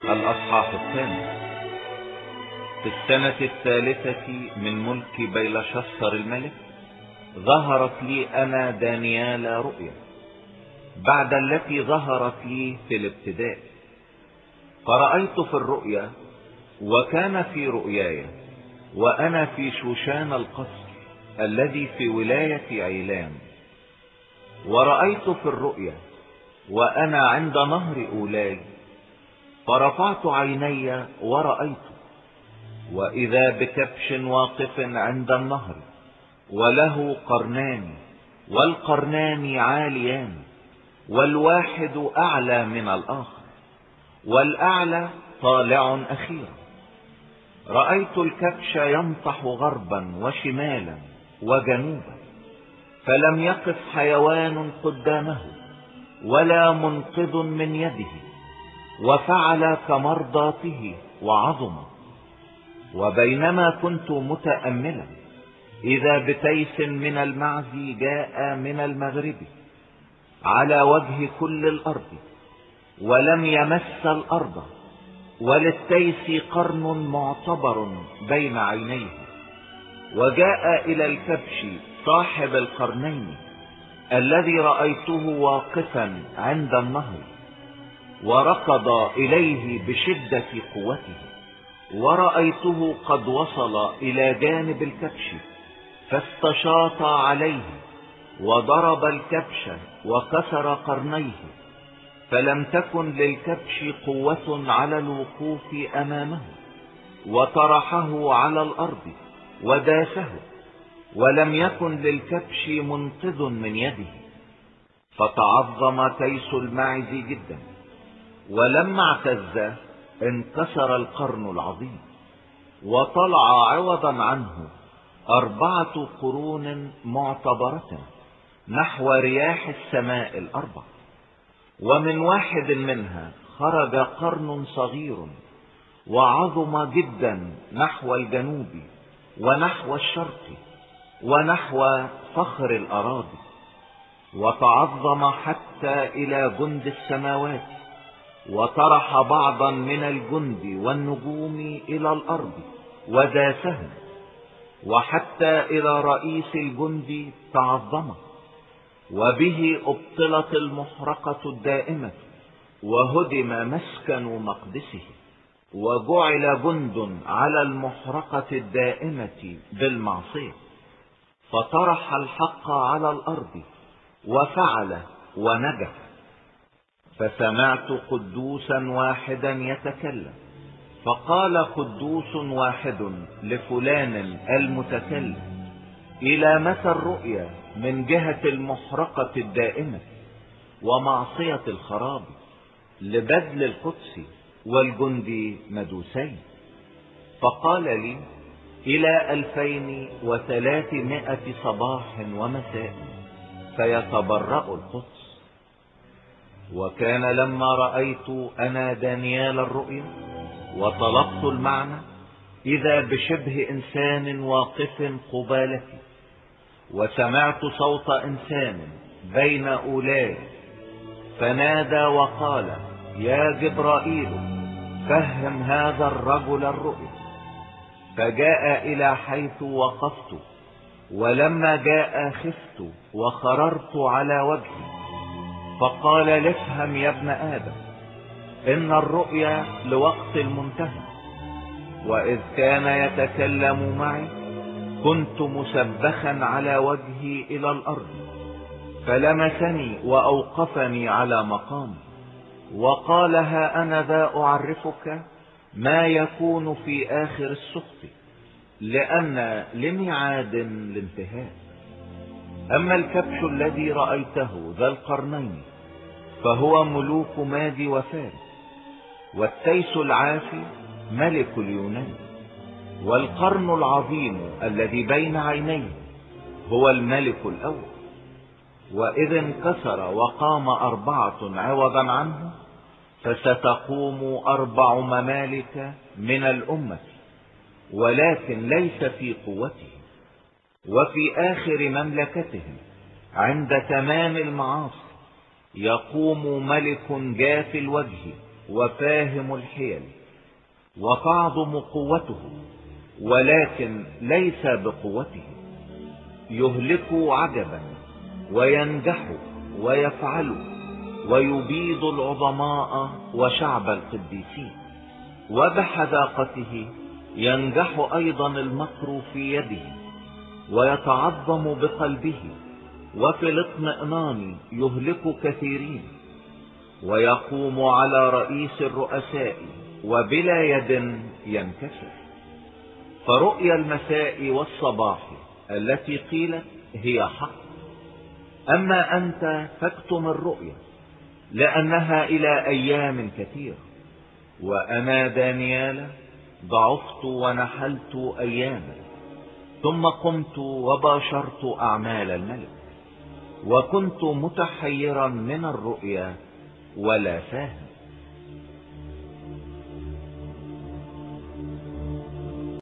الأصحاح الثاني. في السنة الثالثة من ملك بيلشسر الملك ظهرت لي أنا دانيال رؤيا بعد التي ظهرت لي في الابتداء. فرأيت في الرؤيا، وكان في رؤياي وأنا في شوشان القصر الذي في ولاية عيلام. ورأيت في الرؤيا وأنا عند نهر أولاي، فرفعت عيني ورأيت، وإذا بكبش واقف عند النهر وله قرنان، والقرنان عاليان، والواحد أعلى من الآخر، والأعلى طالع أخيرا. رأيت الكبش ينطح غربا وشمالا وجنوبا، فلم يقف حيوان قدامه ولا منقذ من يده، وفعل كمرضاته وعظم. وبينما كنت متأملا، إذا بتيس من المعز جاء من المغرب على وجه كل الأرض، ولم يمس الأرض، وللتيس قرن معتبر بين عينيه. وجاء إلى الكبش صاحب القرنين الذي رأيته واقفا عند النهر، وركض إليه بشدة قوته، ورأيته قد وصل إلى جانب الكبش، فاستشاط عليه وضرب الكبش وكسر قرنيه، فلم تكن للكبش قوة على الوقوف أمامه، وطرحه على الأرض وداسه، ولم يكن للكبش منقذ من يده. فتعظم تيس الماعز جدا، ولما اعتز انكسر القرن العظيم، وطلع عوضا عنه 4 قرون معتبرة نحو رياح السماء الأربع. ومن واحد منها خرج قرن صغير وعظم جدا نحو الجنوب ونحو الشرق ونحو فخر الأراضي، وتعظم حتى إلى جند السماوات، وطرح بعضا من الجند والنجوم إلى الأرض وداسهم، وحتى إلى رئيس الجند تعظم. وبه أبطلت المحرقة الدائمة، وهدم مسكن مقدسه، وجعل جند على المحرقة الدائمة بالمعصية. فطرح الحق على الأرض وفعل ونجح. فسمعت قدوسا واحدا يتكلم، فقال قدوس واحد لفلان المتكلم: إلى متى الرؤيا من جهة المحرقة الدائمة ومعصية الخراب لبذل القدس والجند مدوسين؟ فقال لي: إلى 2300 صباح ومساء فيتبرأ القدس. وكان لما رأيت أنا دانيال الرؤيا وطلبت المعنى، إذا بشبه إنسان واقف قبالتي، وسمعت صوت إنسان بين أولاي، فنادى وقال: يا جبرائيل، فهم هذا الرجل الرؤيا. فجاء إلى حيث وقفت، ولما جاء خفت وخررت على وجهي، فقال: لافهم يا ابن آدم، إن الرؤيا لوقت المنتهى. وإذ كان يتكلم معي كنت مسبخا على وجهي إلى الأرض، فلمسني وأوقفني على مقامي، وقال: ها أنا ذا أعرفك ما يكون في آخر السقط، لأن لميعاد الانتهاء. أما الكبش الذي رأيته ذا القرنين فهو ملوك مادي وفارس، والتيس العافي ملك اليونان. والقرن العظيم الذي بين عينيه هو الملك الأول. وإذ انكسر وقام 4 عوضا عنه، فستقوم 4 ممالك من الأمة، ولكن ليس في قوته. وفي آخر مملكتهم عند تمام المعاصي يقوم ملك جاف الوجه وفاهم الحيل، وتعظم قوته ولكن ليس بقوته، يهلك عجبا وينجح ويفعل، ويبيد العظماء وشعب القديسين، وبحذاقته ينجح ايضا المكر في يده، ويتعظم بقلبه، وفي الاطمئنان يهلك كثيرين، ويقوم على رئيس الرؤساء وبلا يد ينكسر. فرؤيا المساء والصباح التي قيلت هي حق، اما انت فاكتم الرؤيا لانها الى ايام كثير. وانا دانيال ضعفت ونحلت اياما، ثم قمت وباشرت اعمال الملك، وكنت متحيرا من الرؤيا ولا فاهم.